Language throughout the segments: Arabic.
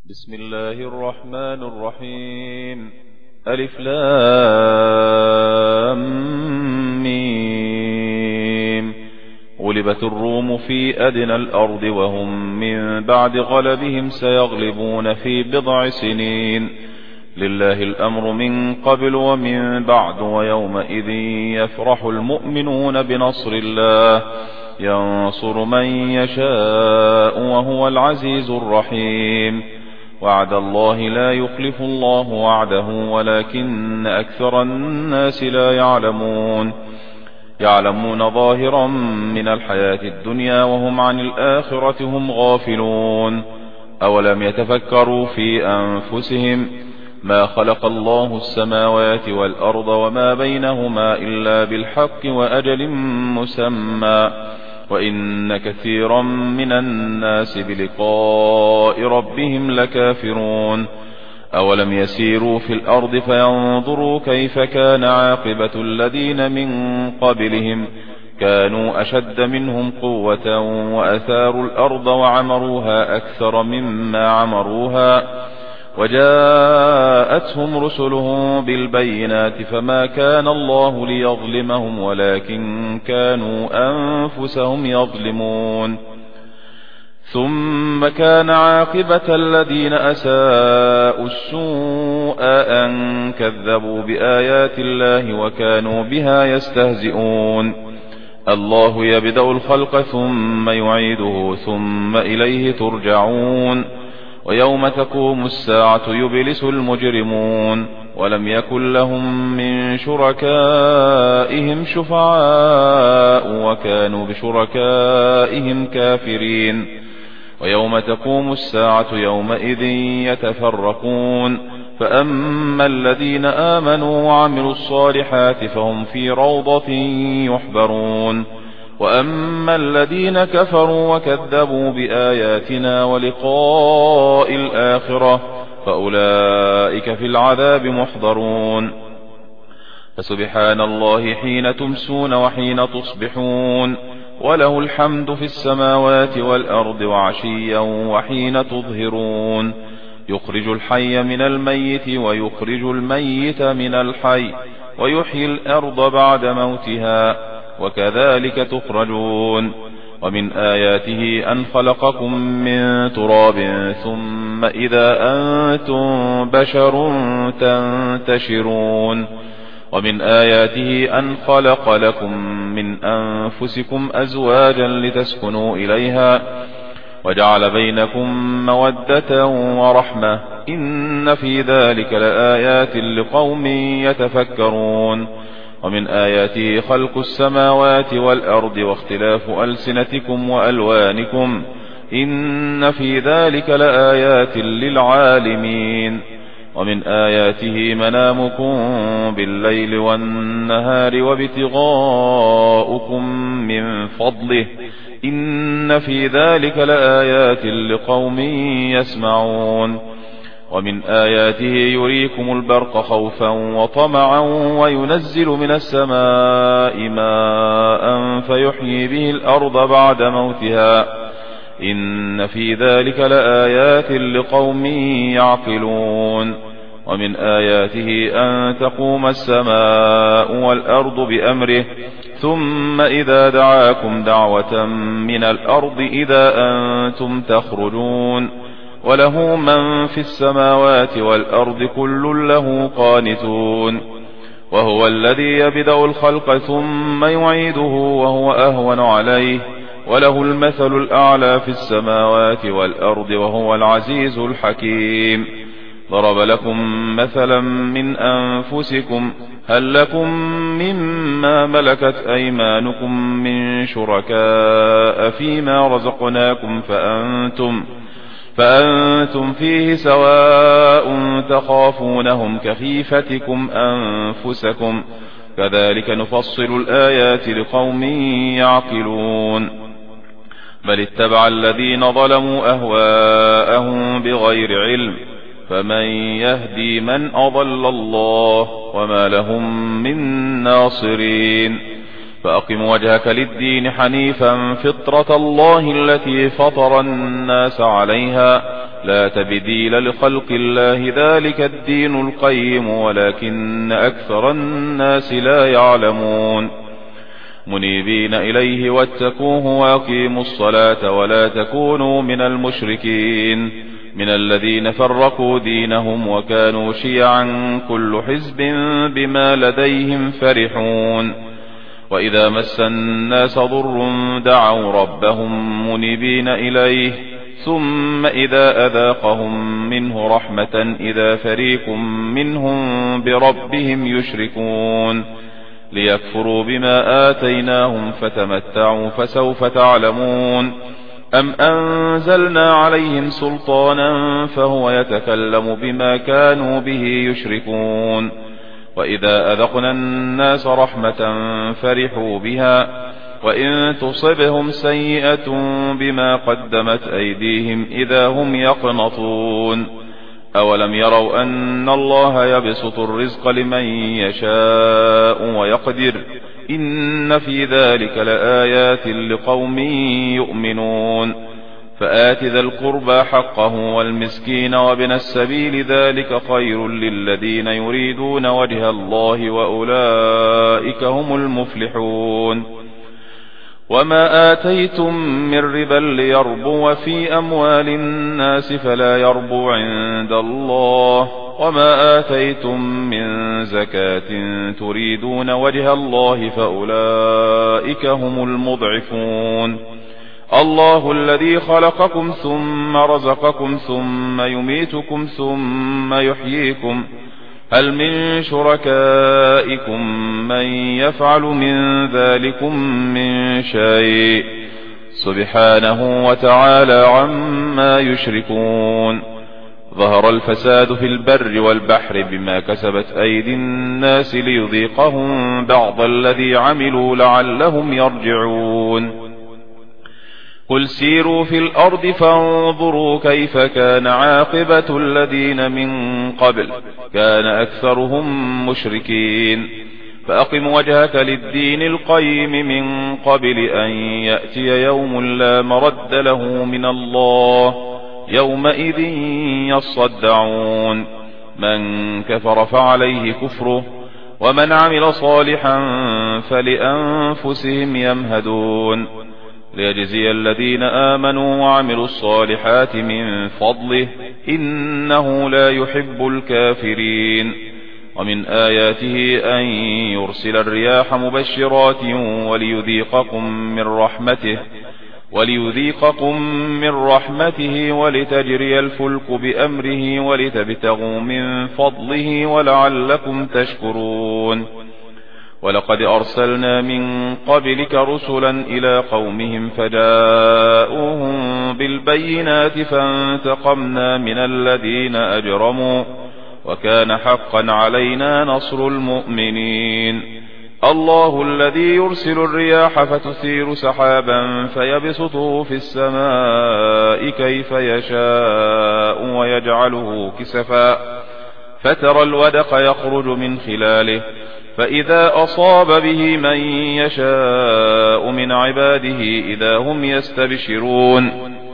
بسم الله الرحمن الرحيم. ألف لام ميم. غلبت الروم في أدنى الأرض وهم من بعد غلبهم سيغلبون في بضع سنين. لله الأمر من قبل ومن بعد ويومئذ يفرح المؤمنون بنصر الله ينصر من يشاء وهو العزيز الرحيم. وعد الله لا يخلف الله وعده ولكن أكثر الناس لا يعلمون ظاهرا من الحياة الدنيا وهم عن الآخرة هم غافلون. أولم يتفكروا في أنفسهم ما خلق الله السماوات والأرض وما بينهما إلا بالحق وأجل مسمى وإن كثيرا من الناس بلقاء ربهم لكافرون. أولم يسيروا في الأرض فينظروا كيف كان عاقبة الذين من قبلهم كانوا أشد منهم قوة وأثاروا الأرض وعمروها أكثر مما عمروها وجاءتهم رسلهم بالبينات فما كان الله ليظلمهم ولكن كانوا أنفسهم يظلمون. ثم كان عاقبة الذين أساءوا السوء أن كذبوا بآيات الله وكانوا بها يستهزئون. الله يبدأ الخلق ثم يعيده ثم إليه ترجعون. ويوم تقوم الساعة يبلس المجرمون ولم يكن لهم من شركائهم شفعاء وكانوا بشركائهم كافرين. ويوم تقوم الساعة يومئذ يتفرقون فأما الذين آمنوا وعملوا الصالحات فهم في روضة يحبرون وأما الذين كفروا وكذبوا بآياتنا ولقاء الآخرة فأولئك في العذاب محضرون. فسبحان الله حين تمسون وحين تصبحون وله الحمد في السماوات والأرض وعشيا وحين تظهرون. يخرج الحي من الميت ويخرج الميت من الحي ويحيي الأرض بعد موتها وكذلك تخرجون. ومن آياته أن خلقكم من تراب ثم إذا أنتم بشر تنتشرون. ومن آياته أن خلق لكم من أنفسكم أزواجا لتسكنوا إليها وجعل بينكم مودة ورحمة إن في ذلك لآيات لقوم يتفكرون. ومن آياته خلق السماوات والأرض واختلاف ألسنتكم وألوانكم إن في ذلك لآيات للعالمين. ومن آياته منامكم بالليل والنهار وابتغاؤكم من فضله إن في ذلك لآيات لقوم يسمعون. ومن آياته يريكم البرق خوفا وطمعا وينزل من السماء ماء فيحيي به الأرض بعد موتها إن في ذلك لآيات لقوم يعقلون. ومن آياته أن تقوم السماء والأرض بأمره ثم إذا دعاكم دعوة من الأرض إذا أنتم تخرجون. وله من في السماوات والأرض كل له قانتون. وهو الذي يبدأ الخلق ثم يعيده وهو أهون عليه وله المثل الأعلى في السماوات والأرض وهو العزيز الحكيم. ضرب لكم مثلا من أنفسكم هل لكم مما ملكت أيمانكم من شركاء فيما رزقناكم فأنتم فيه سواء تخافونهم كخيفتكم أنفسكم كذلك نفصل الآيات لقوم يعقلون. بل اتبع الذين ظلموا أهواءهم بغير علم فمن يهدي من أضل الله وما لهم من ناصرين. فأقم وجهك للدين حنيفا فطرة الله التي فطر الناس عليها لا تبديل لخلق الله ذلك الدين القيم ولكن أكثر الناس لا يعلمون منيبين إليه واتقوه وأقيموا الصلاة ولا تكونوا من المشركين من الذين فرقوا دينهم وكانوا شيعا كل حزب بما لديهم فرحون وإذا مس الناس ضر دعوا ربهم منيبين إليه ثم إذا أذاقهم منه رحمة إذا فريق منهم بربهم يشركون ليكفروا بما آتيناهم فتمتعوا فسوف تعلمون أم أنزلنا عليهم سلطانا فهو يتكلم بما كانوا به يشركون وإذا أذقنا الناس رحمة فرحوا بها وإن تصبهم سيئة بما قدمت أيديهم إذا هم يقنطون أولم يروا أن الله يبسط الرزق لمن يشاء ويقدر إن في ذلك لآيات لقوم يؤمنون فآت ذا القربى حقه والمسكين وابن السبيل ذلك خير للذين يريدون وجه الله وأولئك هم المفلحون وما آتيتم من ربا ليربو في أموال الناس فلا يربو عند الله وما آتيتم من زكاة تريدون وجه الله فأولئك هم المضعفون الله الذي خلقكم ثم رزقكم ثم يميتكم ثم يحييكم هل من شركائكم من يفعل من ذلكم من شيء سبحانه وتعالى عما يشركون ظهر الفساد في البر والبحر بما كسبت أيدي الناس ليذيقهم بعض الذي عملوا لعلهم يرجعون قل سيروا في الأرض فانظروا كيف كان عاقبة الذين من قبل كان أكثرهم مشركين فأقم وجهك للدين القيم من قبل أن يأتي يوم لا مرد له من الله يومئذ يصدعون من كفر فعليه كفره ومن عمل صالحا فلأنفسهم يمهدون ليجزي الذين آمنوا وعملوا الصالحات من فضله إنه لا يحب الكافرين ومن آياته أن يرسل الرياح مبشرات وليذيقكم من رحمته ولتجري الفلك بأمره ولتبتغوا من فضله ولعلكم تشكرون ولقد أرسلنا من قبلك رسلا إلى قومهم فجاءوهم بالبينات فانتقمنا من الذين أجرموا وكان حقا علينا نصر المؤمنين الله الذي يرسل الرياح فتثير سحابا فيبسطه في السماء كيف يشاء ويجعله كسفا فترى الودق يخرج من خلاله فإذا أصاب به من يشاء من عباده إذا هم يستبشرون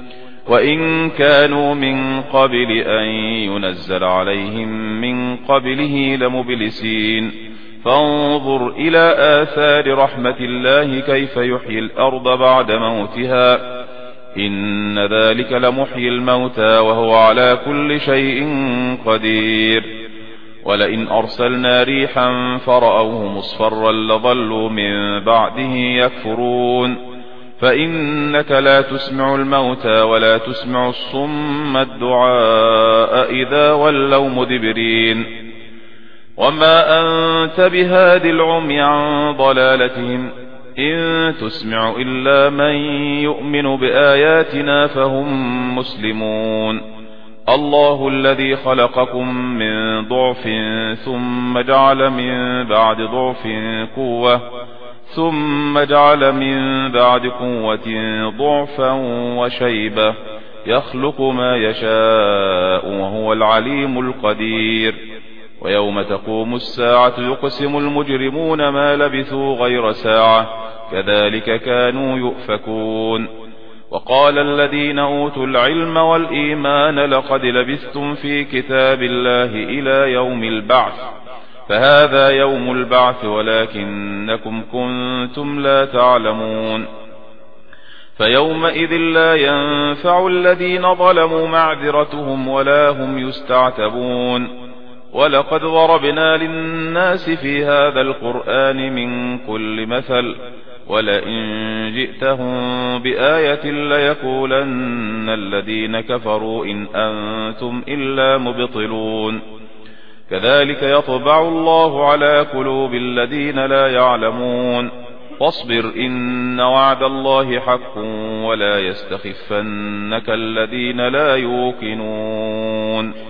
وإن كانوا من قبل أن ينزل عليهم من قبله لمبلسين فانظر إلى آثار رحمة الله كيف يحيي الأرض بعد موتها إن ذلك لمحيي الموتى وهو على كل شيء قدير ولئن أرسلنا ريحا فرأوه مصفرا لظلوا من بعده يكفرون فإنك لا تسمع الموتى ولا تسمع الصم الدعاء إذا ولوا مدبرين وما أنت بهاد العمي عن ضلالتهم إن تسمع إلا من يؤمن بآياتنا فهم مسلمون الله الذي خلقكم من ضعف ثم جعل من بعد ضعف قوة ثم جعل من بعد قوة ضعفا وشيبة يخلق ما يشاء وهو العليم القدير ويوم تقوم الساعة يقسم المجرمون ما لبثوا غير ساعة كذلك كانوا يؤفكون وقال الذين أوتوا العلم والإيمان لقد لبثتم في كتاب الله إلى يوم البعث فهذا يوم البعث ولكنكم كنتم لا تعلمون فيومئذ لا ينفع الذين ظلموا معذرتهم ولا هم يستعتبون ولقد ضربنا للناس في هذا القرآن من كل مثل ولئن جئتهم بآية ليقولن الذين كفروا إن أنتم إلا مبطلون كذلك يطبع الله على قلوب الذين لا يعلمون فاصبر إن وعد الله حق ولا يستخفنك الذين لا يوقنون